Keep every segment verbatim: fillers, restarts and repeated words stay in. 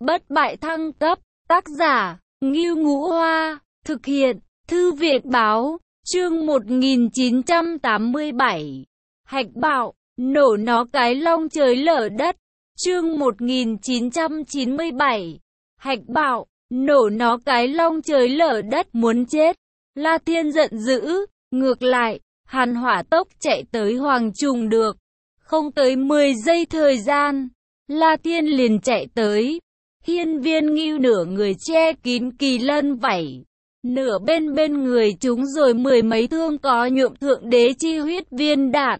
bất bại thăng cấp, tác giả, Ngưu Ngũ Hoa, thực hiện, Thư viện Báo, chương một nghìn chín trăm tám mươi bảy. Hạch bạo, nổ nó cái long trời lở đất, chương một nghìn chín trăm chín mươi bảy. Hạch bạo, nổ nó cái long trời lở đất, muốn chết. La Thiên giận dữ, ngược lại, hắn hỏa tốc chạy tới Hoàng Trùng được. Không tới mười giây thời gian, La Thiên liền chạy tới. Hiên Viên Ngưu nửa người che kín kỳ lân vảy, nửa bên bên người chúng rồi mười mấy thương có nhuộm thượng đế chi huyết viên đạn.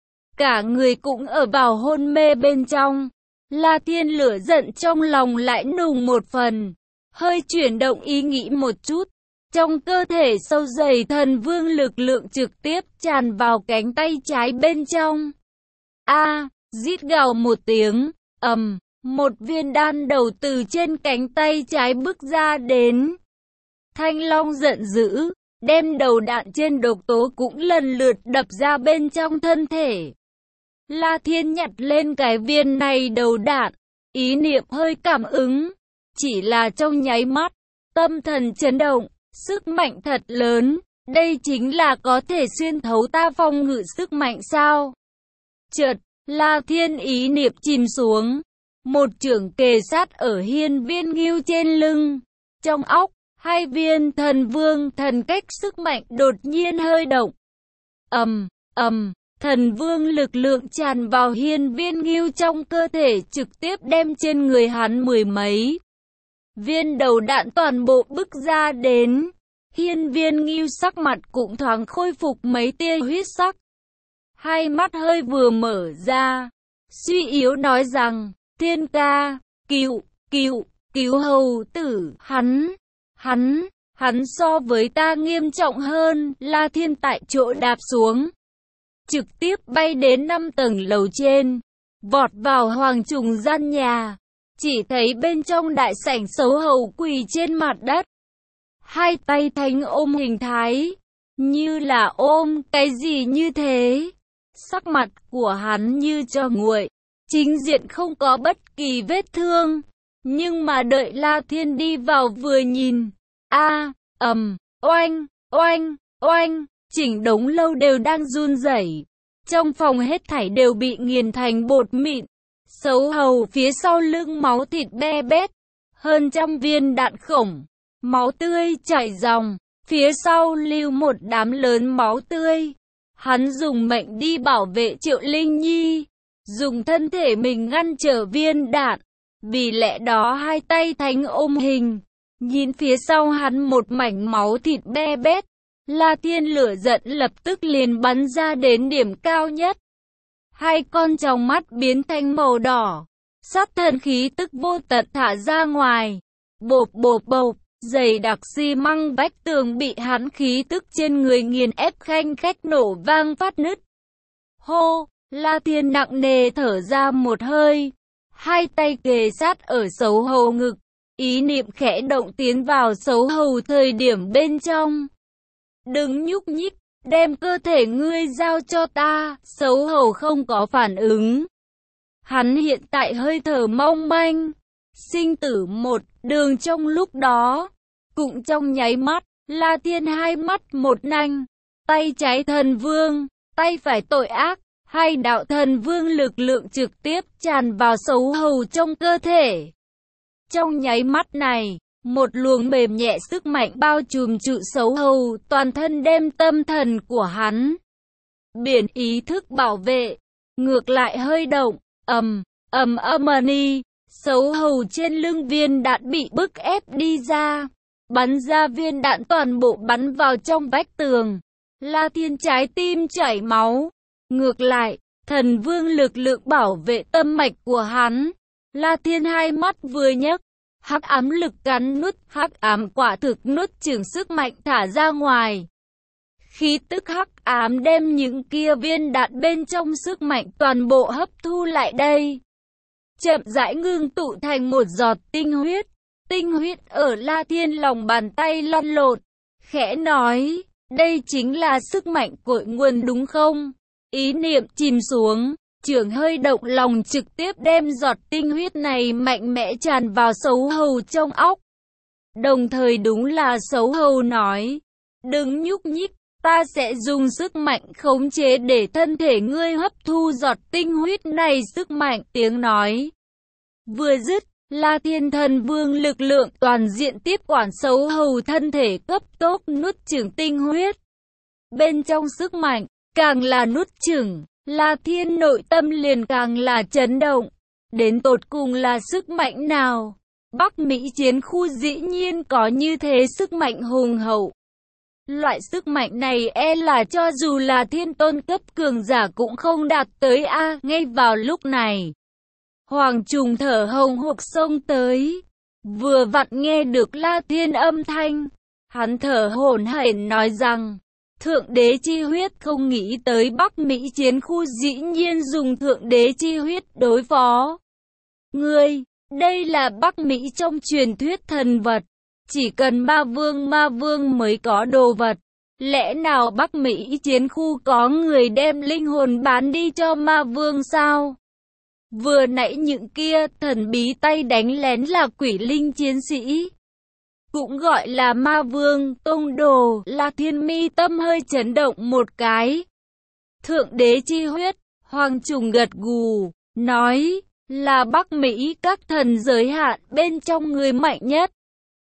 Cả người cũng ở vào hôn mê bên trong. La Thiên lửa giận trong lòng lại nùng một phần, hơi chuyển động ý nghĩ một chút. Trong cơ thể sâu dày thần vương lực lượng trực tiếp tràn vào cánh tay trái bên trong. A, rít gào một tiếng, ầm, một viên đan đầu từ trên cánh tay trái bước ra đến. Thanh Long giận dữ, đem đầu đạn trên độc tố cũng lần lượt đập ra bên trong thân thể. La Thiên nhặt lên cái viên này đầu đạn, ý niệm hơi cảm ứng, chỉ là trong nháy mắt, tâm thần chấn động, sức mạnh thật lớn, đây chính là có thể xuyên thấu ta phòng ngự sức mạnh sao? Chợt, La Thiên ý niệm chìm xuống, một chưởng kề sát ở Hiên Viên Ngưu trên lưng, trong óc, hai viên thần vương thần cách sức mạnh đột nhiên hơi động. Ầm, ầm, thần vương lực lượng tràn vào Hiên Viên Ngưu trong cơ thể, trực tiếp đem trên người hắn mười mấy viên đầu đạn toàn bộ bức ra đến. Hiên Viên Ngưu sắc mặt cũng thoáng khôi phục mấy tia huyết sắc, hai mắt hơi vừa mở ra, suy yếu nói rằng, Thiên ca, cứu, cứu, cứu hầu tử, hắn, hắn, hắn so với ta nghiêm trọng hơn. La Thiên tại chỗ đạp xuống, trực tiếp bay đến năm tầng lầu trên, vọt vào Hoàng Trùng gian nhà, chỉ thấy bên trong đại sảnh xấu hầu quỳ trên mặt đất, hai tay thánh ôm hình thái, như là ôm cái gì như thế. Sắc mặt của hắn như cho nguội, chính diện không có bất kỳ vết thương, nhưng mà đợi La Thiên đi vào vừa nhìn, a, ầm, oanh, oanh, oanh, chỉnh đống lâu đều đang run rẩy. Trong phòng hết thảy đều bị nghiền thành bột mịn. Xấu hầu phía sau lưng máu thịt be bét, hơn trăm viên đạn khổng, máu tươi chảy ròng, phía sau lưu một đám lớn máu tươi. Hắn dùng mệnh đi bảo vệ Triệu Linh Nhi, dùng thân thể mình ngăn trở viên đạn, vì lẽ đó hai tay thánh ôm hình, nhìn phía sau hắn một mảnh máu thịt be bét. La Thiên lửa giận lập tức liền bắn ra đến điểm cao nhất. Hai con trong mắt biến thành màu đỏ, sát thần khí tức vô tận thả ra ngoài, bộp bộp bộp, dày đặc xi măng vách tường bị hắn khí tức trên người nghiền ép khanh khách nổ vang phát nứt. Hô, La Thiên nặng nề thở ra một hơi, hai tay kề sát ở xấu hầu ngực, ý niệm khẽ động tiến vào xấu hầu thời điểm bên trong. Đừng nhúc nhích, đem cơ thể ngươi giao cho ta. Xấu hầu không có phản ứng. Hắn hiện tại hơi thở mong manh, sinh tử một đường trong lúc đó. Cũng trong nháy mắt, La Thiên hai mắt một nanh, tay trái thần vương, tay phải tội ác, hai đạo thần vương lực lượng trực tiếp tràn vào xấu hầu trong cơ thể. Trong nháy mắt này, một luồng mềm nhẹ sức mạnh bao trùm trụ xấu hầu, toàn thân đem tâm thần của hắn. Biển ý thức bảo vệ, ngược lại hơi động, ầm, ầm âm ni, xấu hầu trên lưng viên đạn bị bức ép đi ra, bắn ra viên đạn toàn bộ bắn vào trong vách tường. La Thiên trái tim chảy máu, ngược lại, thần vương lực lượng bảo vệ tâm mạch của hắn. La Thiên hai mắt vừa nhấc, hắc ám lực cắn nuốt, hắc ám quả thực nuốt chửng sức mạnh thả ra ngoài. Khí tức hắc ám đem những kia viên đạn bên trong sức mạnh toàn bộ hấp thu lại đây, chậm rãi ngưng tụ thành một giọt tinh huyết. Tinh huyết ở La Thiên lòng bàn tay lăn lộn, khẽ nói, đây chính là sức mạnh cội nguồn đúng không? Ý niệm chìm xuống, Chưởng hơi động lòng trực tiếp đem giọt tinh huyết này mạnh mẽ tràn vào Sấu Hầu trong óc. Đồng thời đúng là Sấu Hầu nói, đừng nhúc nhích, ta sẽ dùng sức mạnh khống chế để thân thể ngươi hấp thu giọt tinh huyết này. Sức mạnh tiếng nói vừa dứt, La Thiên Thần Vương lực lượng toàn diện tiếp quản Sấu Hầu thân thể, cấp tốc nuốt chửng tinh huyết. Bên trong sức mạnh, càng là nuốt chửng, La Thiên nội tâm liền càng là chấn động. Đến tột cùng là sức mạnh nào? Bắc Mỹ chiến khu dĩ nhiên có như thế sức mạnh hùng hậu. Loại sức mạnh này e là cho dù là thiên tôn cấp cường giả cũng không đạt tới a. Ngay vào lúc này, Hoàng Trùng thở hồng hộc xông tới, vừa vặn nghe được La Thiên âm thanh, hắn thở hổn hển nói rằng, Thượng Đế chi huyết, không nghĩ tới Bắc Mỹ chiến khu dĩ nhiên dùng Thượng Đế chi huyết đối phó ngươi. Đây là Bắc Mỹ trong truyền thuyết thần vật, chỉ cần ma vương ma vương mới có đồ vật. Lẽ nào Bắc Mỹ chiến khu có người đem linh hồn bán đi cho ma vương sao? Vừa nãy những kia thần bí tay đánh lén là quỷ linh chiến sĩ, cũng gọi là ma vương tông đồ. La Thiên mi tâm hơi chấn động một cái. Thượng Đế chi huyết, Hoàng Trùng gật gù, nói, là Bắc Mỹ các thần giới hạn bên trong người mạnh nhất.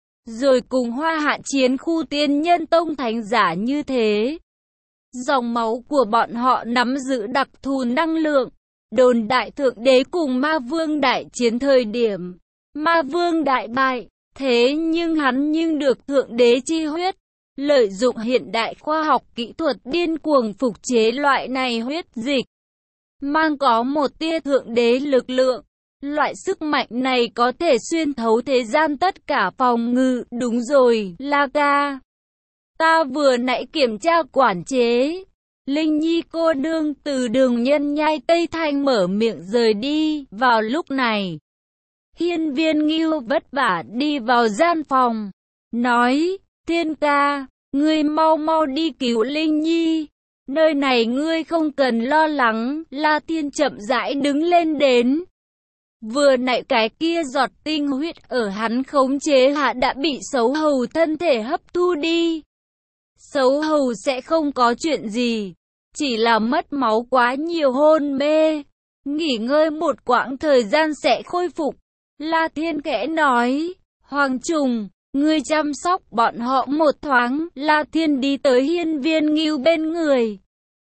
Rồi cùng Hoa Hạ chiến khu tiên nhân tông thánh giả như thế. Dòng máu của bọn họ nắm giữ đặc thù năng lượng. Đồn đại Thượng Đế cùng Ma Vương đại chiến thời điểm, Ma Vương đại bại, thế nhưng hắn nhưng được Thượng Đế chi huyết, lợi dụng hiện đại khoa học kỹ thuật điên cuồng phục chế loại này huyết dịch, mang có một tia Thượng Đế lực lượng. Loại sức mạnh này có thể xuyên thấu thế gian tất cả phòng ngự. Đúng rồi, La ca, ta vừa nãy kiểm tra quản chế. Linh Nhi cô nương từ Đường Nhân Nhai Tây Thanh mở miệng rời đi. Vào lúc này, Hiên Viên Ngưu vất vả đi vào gian phòng, nói, Thiên ca, ngươi mau mau đi cứu Linh Nhi, nơi này ngươi không cần lo lắng. La Thiên chậm rãi đứng lên đến. Vừa nãy cái kia giọt tinh huyết ở hắn khống chế hạ đã bị Sấu Hầu thân thể hấp thu đi. Sấu Hầu sẽ không có chuyện gì, chỉ là mất máu quá nhiều hôn mê, nghỉ ngơi một quãng thời gian sẽ khôi phục. La Thiên khẽ nói, Hoàng Trùng, ngươi chăm sóc bọn họ một thoáng. La Thiên đi tới Hiên Viên Ngưu bên người,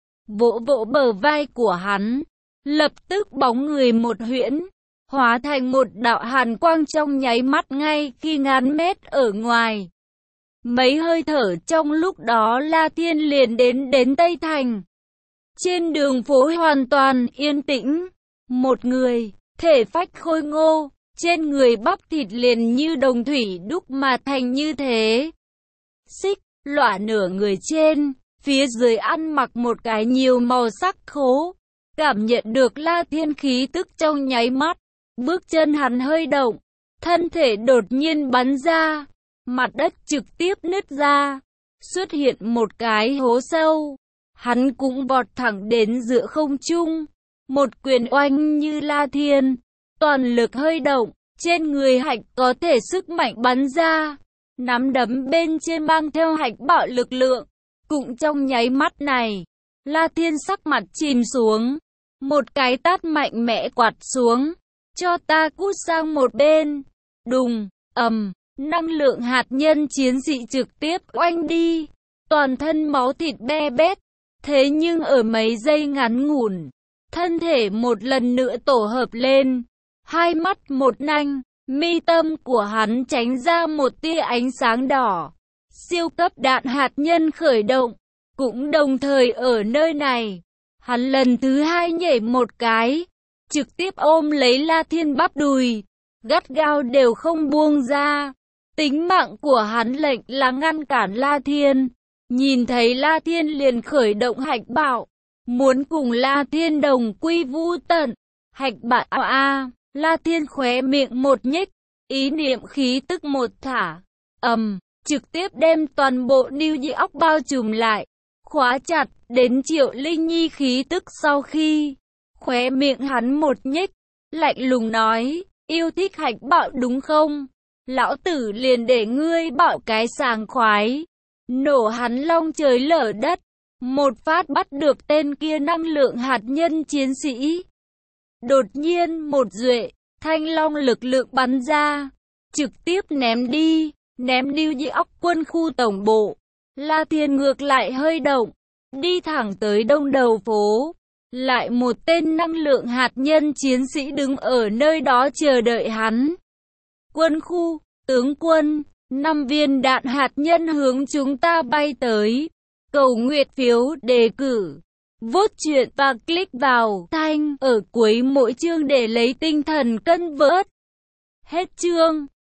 vỗ vỗ bờ vai của hắn, lập tức bóng người một huyễn, hóa thành một đạo hàn quang trong nháy mắt ngay khi ngàn mét ở ngoài. Mấy hơi thở trong lúc đó La Thiên liền đến đến Tây Thành. Trên đường phố hoàn toàn yên tĩnh, một người, thể phách khôi ngô, trên người bắp thịt liền như đồng thủy đúc mà thành như thế. Xích, lỏa nửa người trên, phía dưới ăn mặc một cái nhiều màu sắc khố. Cảm nhận được La Thiên khí tức trong nháy mắt, bước chân hắn hơi động, thân thể đột nhiên bắn ra, mặt đất trực tiếp nứt ra, xuất hiện một cái hố sâu. Hắn cũng vọt thẳng đến giữa không trung, một quyền oanh như La Thiên, toàn lực hơi động, trên người hạch có thể sức mạnh bắn ra, nắm đấm bên trên mang theo hạch bạo lực lượng. Cũng trong nháy mắt này, La Thiên sắc mặt chìm xuống, một cái tát mạnh mẽ quạt xuống, cho ta cút sang một bên. Đùng, ầm, năng lượng hạt nhân chiến dị trực tiếp oanh đi, toàn thân máu thịt be bét. Thế nhưng ở mấy giây ngắn ngủn, thân thể một lần nữa tổ hợp lên, hai mắt một nanh, mi tâm của hắn tránh ra một tia ánh sáng đỏ. Siêu cấp đạn hạt nhân khởi động, cũng đồng thời ở nơi này, hắn lần thứ hai nhảy một cái, trực tiếp ôm lấy La Thiên bắp đùi, gắt gao đều không buông ra. Tính mạng của hắn lệnh là ngăn cản La Thiên. Nhìn thấy La Thiên liền khởi động hạch bạo, muốn cùng La Thiên đồng quy vu tận. Hạch bạo a, à, La Thiên khóe miệng một nhếch, ý niệm khí tức một thả, ầm, trực tiếp đem toàn bộ New York bao trùm lại, khóa chặt. Đến Triệu Linh Nhi khí tức sau khi Khóe miệng hắn một nhếch, lạnh lùng nói, yêu thích hạch bạo đúng không? Lão tử liền để ngươi bạo cái sảng khoái. Nổ hắn long trời lở đất, một phát bắt được tên kia năng lượng hạt nhân chiến sĩ. Đột nhiên một duệ, thanh long lực lượng bắn ra, trực tiếp ném đi, ném đi như óc quân khu tổng bộ. La Thiên ngược lại hơi động, đi thẳng tới đông đầu phố. Lại một tên năng lượng hạt nhân chiến sĩ đứng ở nơi đó chờ đợi hắn. Quân khu, tướng quân, năm viên đạn hạt nhân hướng chúng ta bay tới. Cầu nguyện phiếu đề cử. Vote chuyện và click vào thanh ở cuối mỗi chương để lấy tinh thần cân vớt. Hết chương.